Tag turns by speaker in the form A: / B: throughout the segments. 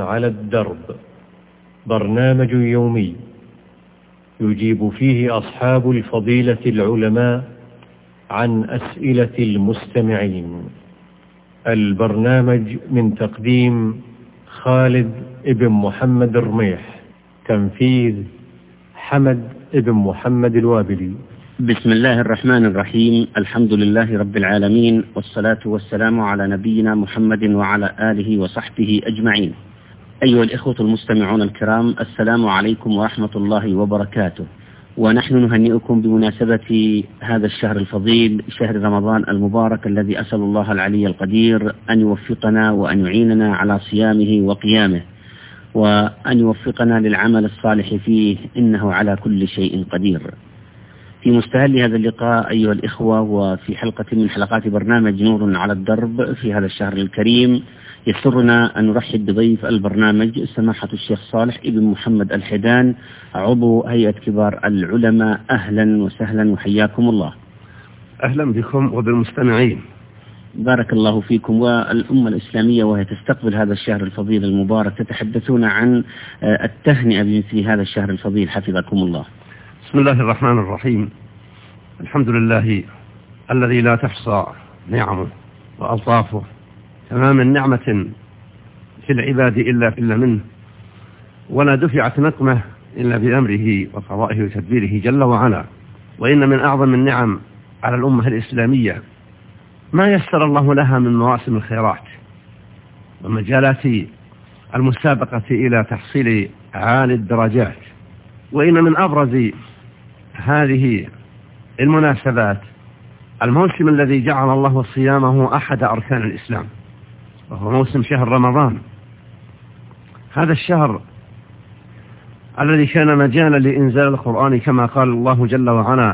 A: على الدرب، برنامج يومي يجيب فيه أصحاب الفضيلة العلماء عن أسئلة المستمعين. البرنامج من تقديم خالد ابن محمد الرميح، تنفيذ حمد ابن محمد الوابلي.
B: بسم الله الرحمن الرحيم. الحمد لله رب العالمين، والصلاة والسلام على نبينا محمد وعلى آله وصحبه أجمعين. أيها الإخوة المستمعون الكرام، السلام عليكم ورحمة الله وبركاته، ونحن نهنئكم بمناسبة هذا الشهر الفضيل، شهر رمضان المبارك، الذي أسأل الله العلي القدير أن يوفقنا وأن يعيننا على صيامه وقيامه، وأن يوفقنا للعمل الصالح فيه، إنه على كل شيء قدير. في مستهل هذا اللقاء أيها الإخوة، وفي حلقة من حلقات برنامج نور على الدرب في هذا الشهر الكريم، يسرنا أن نرحب بضيف البرنامج سماحة الشيخ صالح ابن محمد الحيدان، عضو هيئة كبار العلماء. أهلا وسهلا وحياكم الله.
C: أهلا بكم وبالمستمعين.
B: بارك الله فيكم. والأمة الإسلامية وهي تستقبل هذا الشهر الفضيل المبارك تتحدثون عن التهنئة بمثل هذا الشهر الفضيل، حفظكم الله.
C: بسم الله الرحمن الرحيم. الحمد لله الذي لا تحصى نعمه وألطافه، فما من نعمة في العباد إلا منه، ولا دفعت نقمة إلا بأمره وقضائه وتدبيره جل وعلا. وإن من أعظم النعم على الأمة الإسلامية ما يسر الله لها من مواسم الخيرات ومجالات المسابقة إلى تحصيل عالي الدرجات. وإن من أبرز هذه المناسبات الموسم الذي جعل الله صيامه أحد أركان الإسلام، وهو موسم شهر رمضان. هذا الشهر الذي كان مجالا لإنزال القرآن، كما قال الله جل وعلا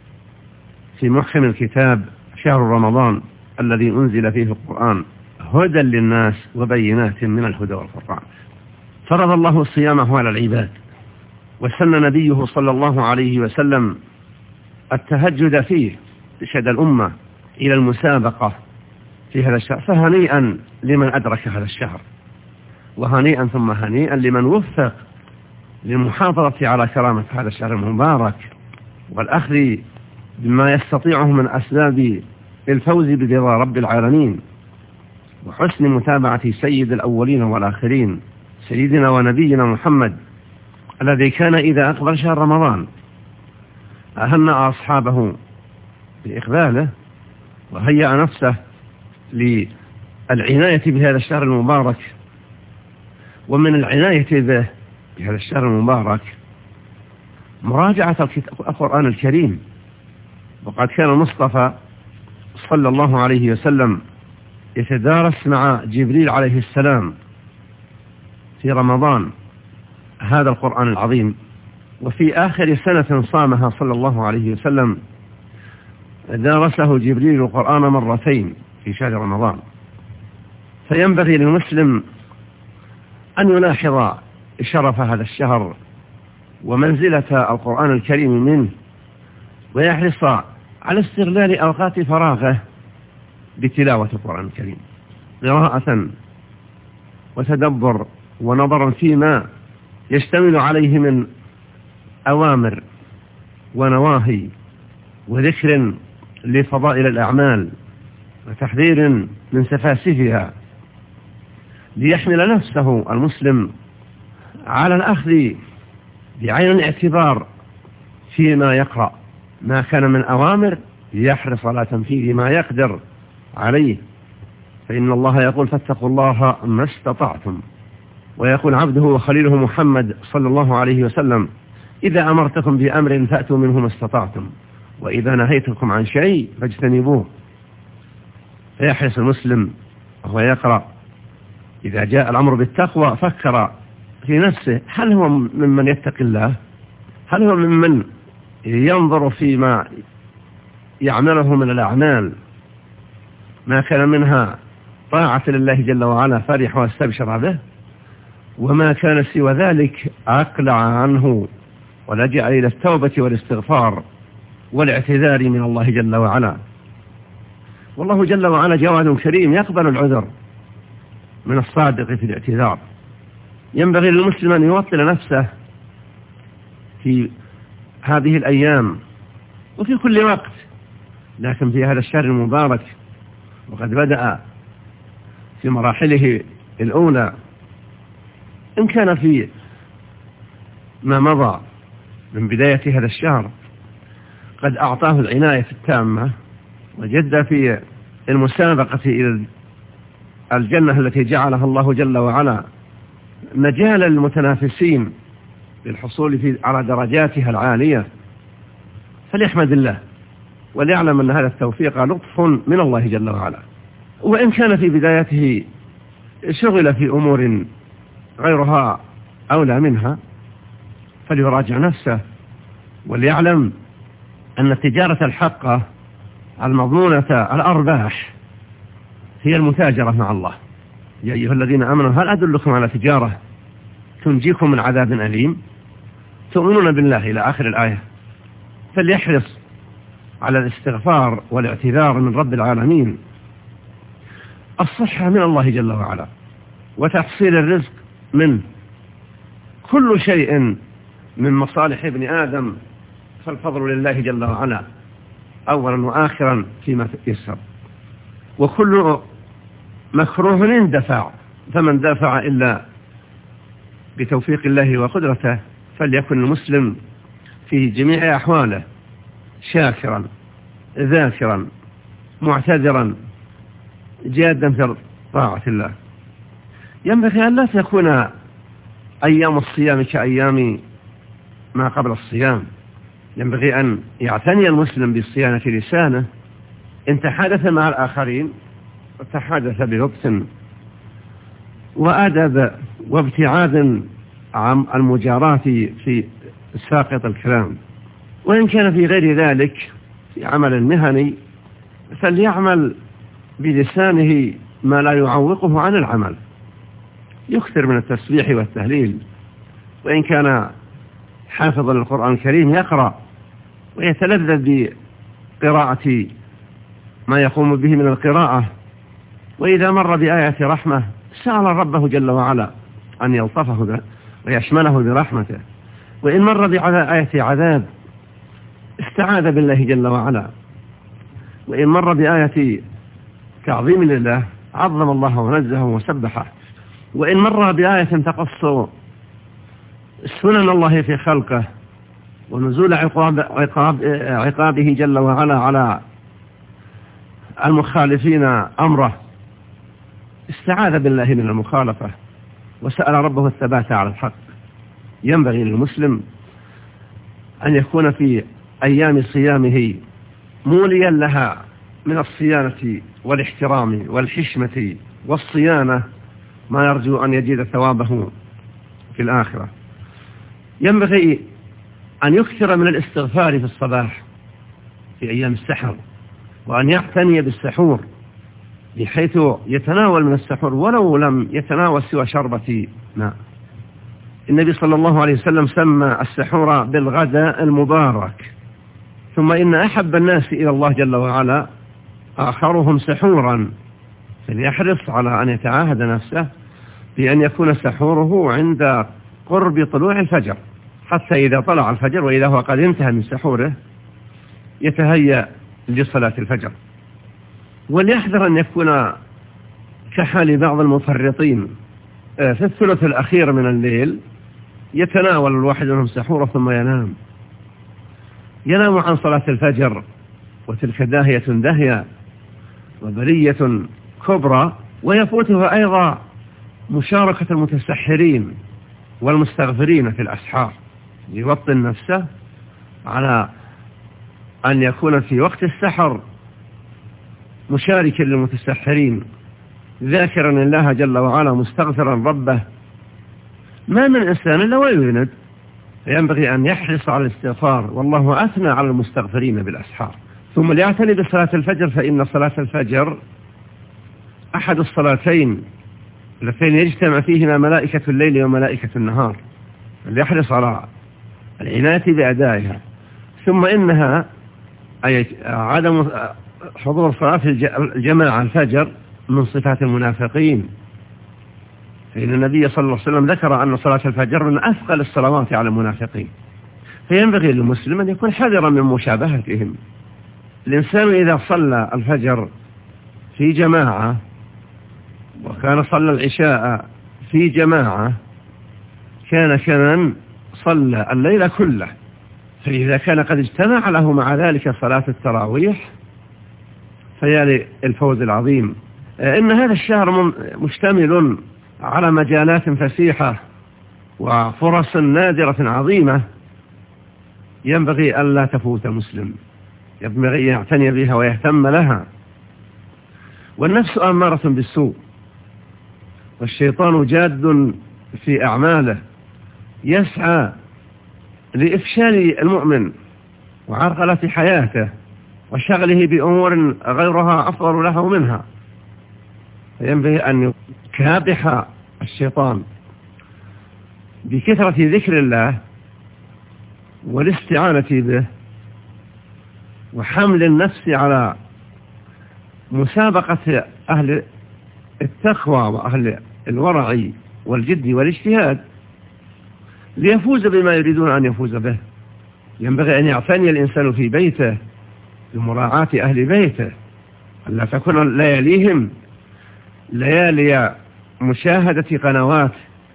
C: في محكم الكتاب: شهر رمضان الذي أنزل فيه القرآن هدى للناس وبينات من الهدى والفرقان. فرض الله صيامه على العباد، وسن نبيه صلى الله عليه وسلم التهجد فيه، ارشد الأمة إلى المسابقة في هذا الشهر. فهنيئا لمن أدرك هذا الشهر، وهنيئا ثم هنيئا لمن وفق للمحافظة على كرامة هذا الشهر المبارك، والأخذ بما يستطيعه من أسباب الفوز برضا رب العالمين، وحسن متابعة سيد الأولين والآخرين، سيدنا ونبينا محمد، الذي كان إذا أقبل شهر رمضان أهنأ أصحابه بإقباله، وهيأ نفسه للعناية بهذا الشهر المبارك. ومن العناية به بهذا الشهر المبارك مراجعة القرآن الكريم. وقد كان المصطفى صلى الله عليه وسلم يتدارس مع جبريل عليه السلام في رمضان هذا القرآن العظيم. وفي آخر سنة صامها صلى الله عليه وسلم دارسه جبريل القرآن مرتين في شهر رمضان. فينبغي للمسلم أن يلاحظ شرف هذا الشهر ومنزلة القرآن الكريم منه، ويحرص على استغلال أوقات فراغه بتلاوة القرآن الكريم، قراءة وتدبر ونظرا فيما يشتمل عليه من أوامر ونواهي، وذكر لفضائل الأعمال، وتحذير من سفاسفها، ليحمل نفسه المسلم على الأخذ بعين الاعتبار فيما يقرأ، ما كان من أوامر يحرص على تنفيذ ما يقدر عليه، فإن الله يقول: فاتقوا الله ما استطعتم. ويقول عبده وخليله محمد صلى الله عليه وسلم: إذا أمرتكم بأمر فأتوا منه ما استطعتم، وإذا نهيتكم عن شيء فاجتنبوه. فيحرص المسلم وهو يقرأ إذا جاء الأمر بالتقوى فكر في نفسه: هل هو ممن يتقي الله؟ هل هو ممن ينظر فيما يعمله من الأعمال ما كان منها طاعة لله جل وعلا فرح واستبشر به، وما كان سوى ذلك أقلع عنه ولجأ إلى التوبة والاستغفار والاعتذار من الله جل وعلا. والله جل وعلا جواد كريم يقبل العذر من الصادق في الاعتذار، ينبغي للمسلم أن يوطن نفسه في هذه الأيام وفي كل وقت، لكن في هذا الشهر المبارك وقد بدأ في مراحله الأولى، إن كان في ما مضى من بداية هذا الشهر قد أعطاه العناية التامة وجد في المسابقة إلى الجنة التي جعلها الله جل وعلا مجال للمتنافسين للحصول على درجاتها العالية، فليحمد الله وليعلم أن هذا التوفيق لطف من الله جل وعلا. وإن كان في بدايته شغل في أمور غيرها أولى منها فليراجع نفسه وليعلم أن التجارة الحقة المضمونة الأرباح هي المتاجرة مع الله. يا أيها الذين آمنوا هل أدلكم على تجارة تنجيكم من عذاب أليم؟ تؤمنون بالله إلى آخر الآية. فليحرص على الاستغفار والاعتذار من رب العالمين، الصحة من الله جل وعلا وتحصيل الرزق منه، كل شيء من مصالح ابن آدم فالفضل لله جل وعلا أولا وآخرا فيما يسر، وكل مكروه اندفع، فمن دافع إلا بتوفيق الله وقدرته. فليكن المسلم في جميع أحواله شاكرا ذاكرا معتذرا جادا في طاعة الله. ينبغي أن لا تكون أيام الصيام كأيام ما قبل الصيام، ينبغي أن يعتني المسلم بصيانة لسانه، إن تحدث مع الآخرين وتحدث بلطف وأدب وابتعاد عن المجاراة في ساقط الكلام. وإن كان في غير ذلك في عمل مهني فليعمل بلسانه ما لا يعوقه عن العمل، يكثر من التسبيح والتهليل، وإن كان حافظا للقرآن الكريم يقرأ ويتلذذ بقراءة ما يقوم به من القراءة، وإذا مر بآية رحمة سأل ربه جل وعلا أن يلطفه ويشمله برحمته، وإن مر بآية عذاب استعاذ بالله جل وعلا، وإن مر بآية تعظيم لله عظم الله ونزه وسبحه، وإن مر بآية تقص سنن الله في خلقه ونزول عقابه جل وعلا على المخالفين أمره استعاذ بالله من المخالفة وسأل ربه الثبات على الحق. ينبغي للمسلم أن يكون في أيام صيامه موليا لها من الصيانة والاحترام والحشمة والصيانة ما يرجو أن يجد ثوابه في الآخرة. ينبغي أن يكثر من الاستغفار في الصباح في أيام السحر، وأن يعتني بالسحور بحيث يتناول من السحور ولو لم يتناول سوى شربة ماء. النبي صلى الله عليه وسلم سمى السحور بالغداء المبارك، ثم إن أحب الناس إلى الله جل وعلا آخرهم سحورا، فليحرص على أن يتعاهد نفسه بأن يكون سحوره عند قرب طلوع الفجر، حتى إذا طلع الفجر وإذا هو قد انتهى من سحوره يتهيأ لصلاة الفجر. وليحذر أن يكون كحال بعض المفرطين في الثلث الأخير من الليل يتناول الواحد منهم سحوره ثم ينام عن صلاة الفجر، وتلك داهية دهية وبلية كبرى، ويفوتها أيضا مشاركة المتسحرين والمستغفرين في الأسحار. يوطن نفسه على أن يكون في وقت السحر مشاركا للمتسحرين ذاكرا الله جل وعلا مستغفرا ربه. ما من إنسان إلا ويذنب، فينبغي أن يحرص على الاستغفار، والله أثنى على المستغفرين بالأسحار. ثم ليعتني بصلاة الفجر، فإن صلاة الفجر أحد الصلاتين اللتين يجتمع فيهما ملائكة الليل وملائكة النهار، ليحرص على العناية بأدائها. ثم إنها أي عدم حضور صلاة الجماعة الفجر من صفات المنافقين، فإن النبي صلى الله عليه وسلم ذكر أن صلاة الفجر من أثقل الصلوات على المنافقين، فينبغي للمسلم أن يكون حذرا من مشابهتهم. الإنسان إذا صلى الفجر في جماعة وكان صلى العشاء في جماعة كان كمن صلى الليل كله، فإذا كان قد اجتمع له مع ذلك صلاة التراويح فيا الفوز العظيم. إن هذا الشهر مشتمل على مجالات فسيحة وفرص نادرة عظيمة ينبغي أن لا تفوت مسلم، ينبغي أن يعتني بها ويهتم لها. والنفس آمارة بالسوء، والشيطان جاد في أعماله يسعى لإفشال المؤمن وعرقلة حياته وشغله بأمور غيرها أفضل له منها، فينبغي أن يكابح الشيطان بكثرة ذكر الله والاستعانة به وحمل النفس على مسابقة أهل التقوى وأهل الورع والجد والاجتهاد ليفوز بما يريدون أن يفوز به. ينبغي أن يعتني الإنسان في بيته بمراعاة أهل بيته، ألا تكون لياليهم ليالي مشاهدة قنوات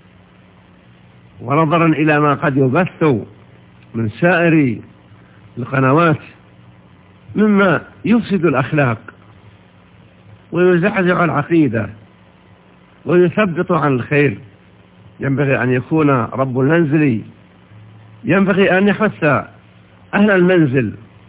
C: ونظرا إلى ما قد يبث من سائر القنوات مما يفسد الأخلاق ويزعزع العقيدة ويثبط عن الخير. ينبغي أن يكون رب المنزل، ينبغي أن يحث أهل المنزل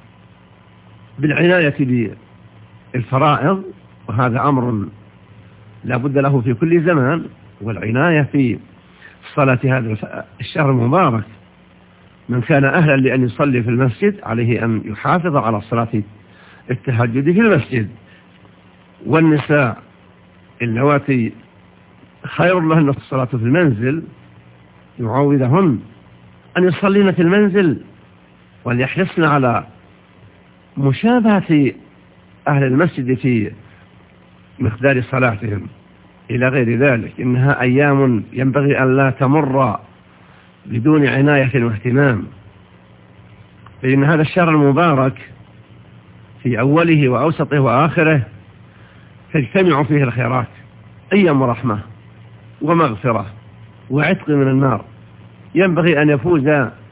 C: بالعناية بالفرائض، وهذا أمر لا بد له في كل زمان، والعناية في صلاة هذا الشهر المبارك. من كان أهلا لأن يصلي في المسجد عليه أن يحافظ على صلاة التهجد في المسجد. والنساء اللواتي خير لهن الصلاة في المنزل يعوذهن أن يصلين في المنزل وأن يحرصن على مشابهة أهل المسجد في مقدار صلاتهم إلى غير ذلك. إنها أيام ينبغي أن لا تمر بدون عناية واهتمام، فإن هذا الشهر المبارك في أوله وأوسطه وآخره تجتمع فيه الخيرات، أيام رحمة ومغفرة وعتق من النار. ينبغي أن يفوز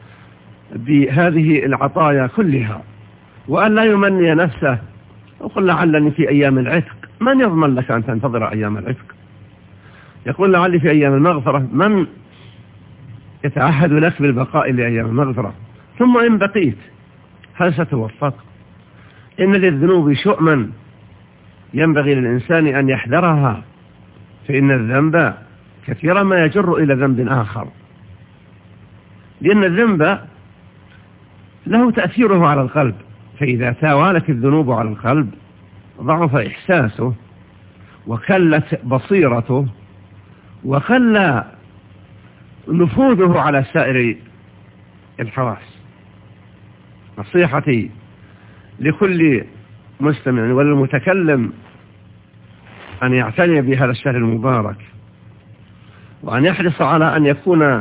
C: بهذه العطايا كلها وأن لا يمني نفسه وقل لعلني في أيام العتق. من يضمن لك أن تنتظر أيام العتق؟ يقول لعلي في أيام المغفرة. من يتعهد لك بالبقاء لأيام المغفرة؟ ثم إن بقيت هل ستوفق؟ إن للذنوب شؤما ينبغي للإنسان أن يحذرها، فإن الذنب كثيرا ما يجر إلى ذنب آخر، لأن الذنب له تأثيره على القلب، فإذا توالت الذنوب على القلب ضعف إحساسه وكلت بصيرته وقل نفوذه على سائر الحواس. نصيحتي لكل مستمع وللمتكلم أن يعتني بهذا الشهر المبارك، وأن يحرص على أن يكون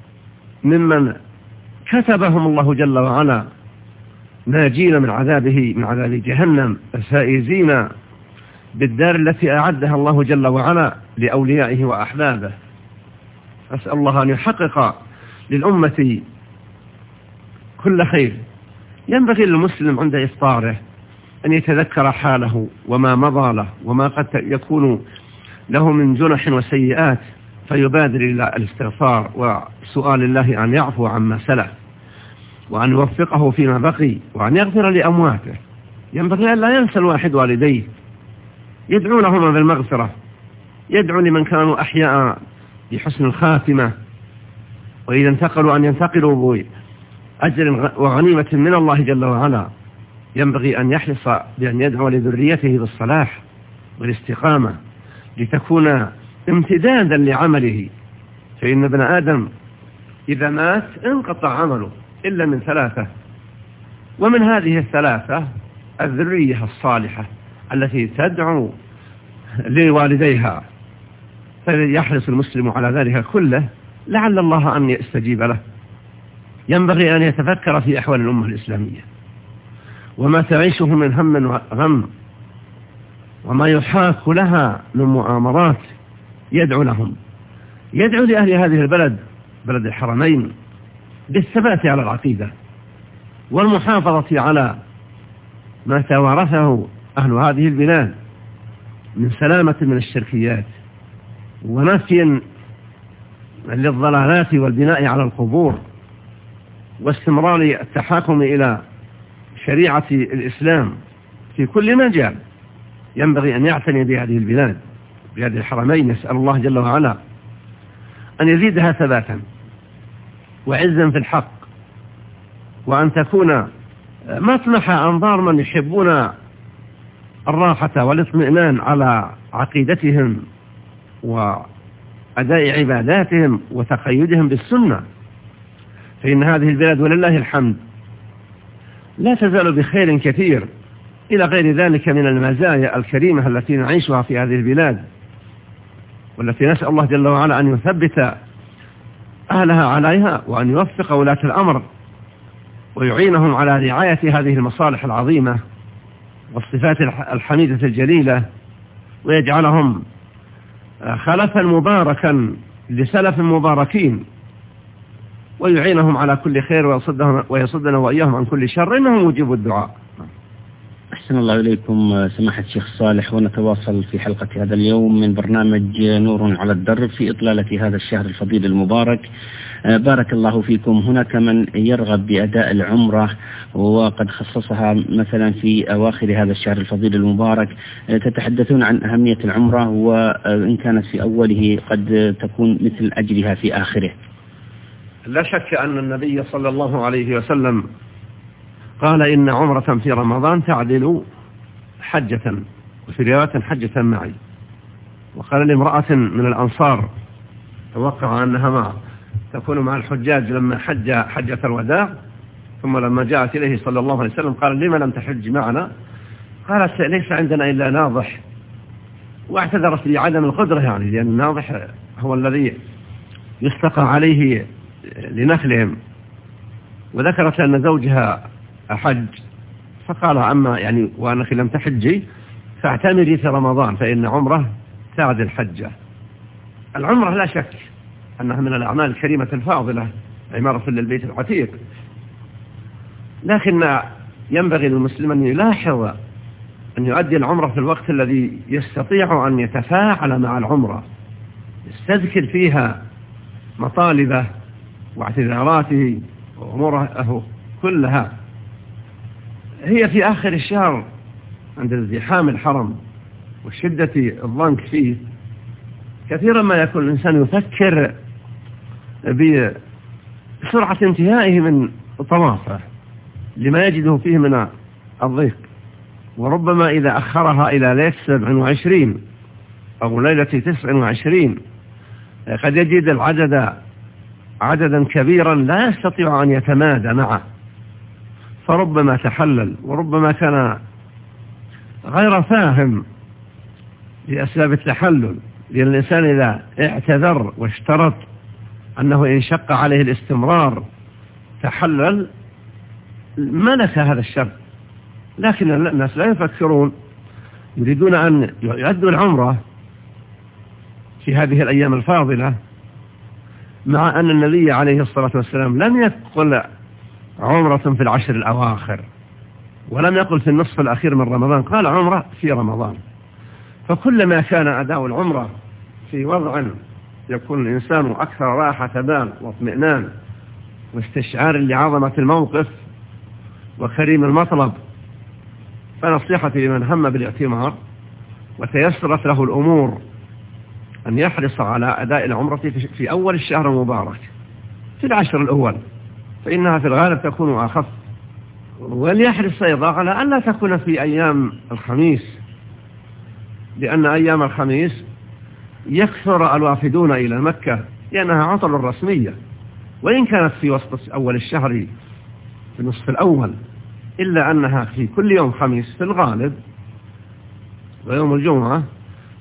C: ممن كتبهم الله جل وعلا ناجين من عذابه، من عذاب جهنم، فائزين بالدار التي أعدها الله جل وعلا لأوليائه وأحبابه. أسأل الله أن يحقق للأمة كل خير. ينبغي للمسلم عند إفطاره أن يتذكر حاله وما مضى له وما قد يكون له من جنح وسيئات، فيبادر إلى الاستغفار وسؤال الله أن يعفو عما سلف وأن يوفقه فيما بقي وأن يغفر لأمواته. ينبغي أن لا ينسى الواحد والديه، يدعو لهما بالمغفرة، يدعو لمن كانوا أحياء بحسن الخاتمة، وإذا انتقلوا أن ينتقلوا بأجر وغنيمة من الله جل وعلا. ينبغي أن يحرص بأن يدعو لذريته بالصلاح والاستقامة لتكون امتدادا لعمله، فإن ابن آدم إذا مات انقطع عمله إلا من ثلاثة، ومن هذه الثلاثة الذرية الصالحة التي تدعو لوالديها. فيحرص المسلم على ذلك كله لعل الله أن يستجيب له. ينبغي أن يتفكر في أحوال الأمة الإسلامية وما تعيشه من هم وغم وما يحاك لها من مؤامرات. يدعو لهم، يدعو لأهل هذه البلد، بلد الحرمين، بالثبات على العقيدة والمحافظة على ما توارثه أهل هذه البلاد من سلامة من الشركيات ونفي للضلالات والبناء على القبور واستمرار التحاكم إلى شريعة الإسلام في كل مجال. ينبغي أن يعتني بهذه البلاد، بهذه الحرمين. نسأل الله جل وعلا أن يزيدها ثباتا وعزا في الحق، وأن تكون مطمح أنظار من يحبون الراحة والاطمئنان على عقيدتهم وأداء عباداتهم وتقيدهم بالسنة. فإن هذه البلاد ولله الحمد لا تزال بخير كثير إلى غير ذلك من المزايا الكريمة التي نعيشها في هذه البلاد، والتي نسأل الله جل وعلا أن يثبت أهلها عليها، وأن يوفق ولاة الأمر ويعينهم على رعاية هذه المصالح العظيمة والصفات الحميدة الجليلة، ويجعلهم خلفا مباركا لسلف مباركين، ويعينهم على كل خير ويصدنا وإياهم عن كل شر، إنه مجيب الدعاء.
B: أحسن الله إليكم سماحة الشيخ صالح، ونتواصل في حلقة هذا اليوم من برنامج نور على الدرب في إطلالة هذا الشهر الفضيل المبارك. بارك الله فيكم. هناك من يرغب بأداء العمرة وقد خصصها مثلا في أواخر هذا الشهر الفضيل المبارك. تتحدثون عن أهمية العمرة، وإن كانت في أوله قد تكون مثل أجرها في آخره.
C: لا شك أن النبي صلى الله عليه وسلم قال إن عمرة في رمضان تعدل حجة، وفي رواية حجة معي. وقال لامرأة من الأنصار توقع أنها تكون مع الحجاج لما حج حجة الوداع، ثم لما جاءت إليه صلى الله عليه وسلم قال لما لم تحج معنا؟ قالت ليس عندنا إلا ناضح، واعتذرت بعدم القدرة، يعني لأن الناضح هو الذي يستقى عليه لنخلهم، وذكرت أن زوجها أحج، فقال أما يعني وأنك لم تحجي فاعتمري في رمضان فإن عمره تعدل حجة. العمرة لا شك أنها من الأعمال الكريمة الفاضلة، عمارة للبيت العتيق، لكن ينبغي للمسلم أن يلاحظ أن يؤدي العمرة في الوقت الذي يستطيع أن يتفاعل مع العمرة، يستذكر فيها مطالبه واعتذاراته وأموره كلها. هي في آخر الشهر عند ازدحام الحرم وشدة الضنك فيه كثيرا ما يكون الإنسان يفكر بسرعة انتهائه من طوافه لما يجده فيه من الضيق، وربما إذا أخرها إلى ليلة 27 أو ليلة 29 قد يجد العدد عددا كبيرا لا يستطيع أن يتمادى معه، فربما تحلل، وربما كان غير فاهم لأسباب التحلل، لأن الإنسان إذا اعتذر واشترط أنه إن شق عليه الاستمرار تحلل ملك هذا الشر. لكن الناس لا يفكرون، يريدون أن يؤدوا العمرة في هذه الأيام الفاضلة، مع أن النبي عليه الصلاة والسلام لم يقل عمرة في العشر الأواخر، ولم يقل في النصف الأخير من رمضان، قال عمرة في رمضان. فكلما كان أداء العمرة في وضع يكون الإنسان أكثر راحة بال واطمئنان واستشعار لعظمة الموقف وكريم المطلب، فنصيحتي لمن هم بالاعتمار وتيسرت له الأمور أن يحرص على أداء العمرة في أول الشهر المبارك في العشر الأول، فإنها في الغالب تكون أخف. وليحرص أيضا على أن لا تكون في أيام الخميس، لأن أيام الخميس يكثر الوافدون إلى مكة لأنها عطل رسمية، وإن كانت في وسط أول الشهر في النصف الأول، إلا أنها في كل يوم خميس في الغالب ويوم الجمعة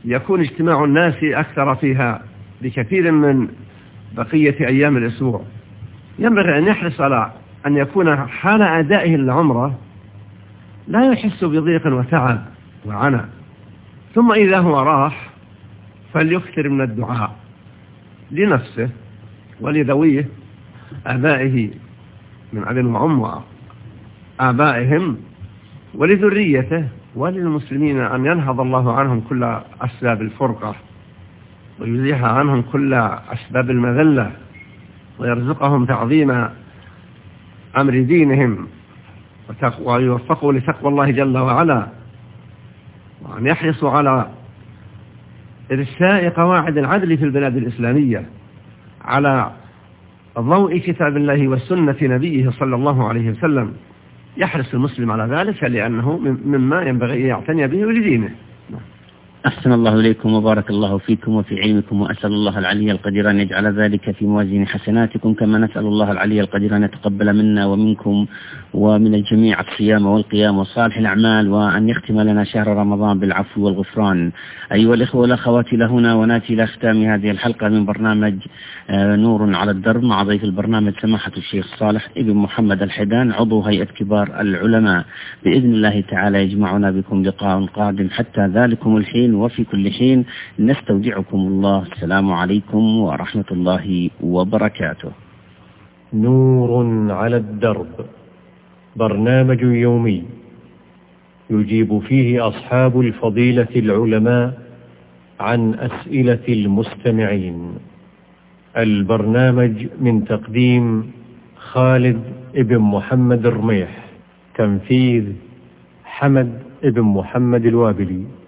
C: يكون اجتماع الناس أكثر فيها بكثير من بقية أيام الأسبوع، ينبغي أن يحرص على أن يكون حال أدائه للعمرة لا يحس بضيق وتعب وعنى، ثم إذا هو راح فليكثر من الدعاء لنفسه ولذويه آبائه من أب وأم وآبائهم ولذريته وللمسلمين، أن ينهض الله عنهم كل أسباب الفرقة ويزيح عنهم كل أسباب المذلة ويرزقهم تعظيم أمر دينهم ويوفقوا لتقوى الله جل وعلا، وأن يحرصوا على إرساء قواعد العدل في البلاد الإسلامية على ضوء كتاب الله والسنة نبيه صلى الله عليه وسلم. يحرص المسلم على ذلك لأنه مما ينبغي أن يعتني به ولدينه.
B: أحسن الله إليكم وبارك الله فيكم وفي علمكم، وأسأل الله العلي القدير أن يجعل ذلك في موازين حسناتكم، كما نسأل الله العلي القدير أن يتقبل منا ومنكم ومن الجميع الصيام والقيام وصالح الأعمال، وأن يختم لنا شهر رمضان بالعفو والغفران. أيها الإخوة والأخوات، لهنا وناتي إلى ختام هذه الحلقة من برنامج نور على الدرب، مع ضيف البرنامج سماحة الشيخ صالح ابن محمد الحيدان، عضو هيئة كبار العلماء. بإذن الله تعالى يجمعنا بكم لقاء قادم، حتى ذلكم الحين وفي كل حين نستودعكم الله. السلام عليكم ورحمة الله وبركاته.
A: نور على الدرب، برنامج يومي يجيب فيه أصحاب الفضيلة العلماء عن أسئلة المستمعين. البرنامج من تقديم خالد ابن محمد الرميح، تنفيذ حمد ابن محمد الوابلي.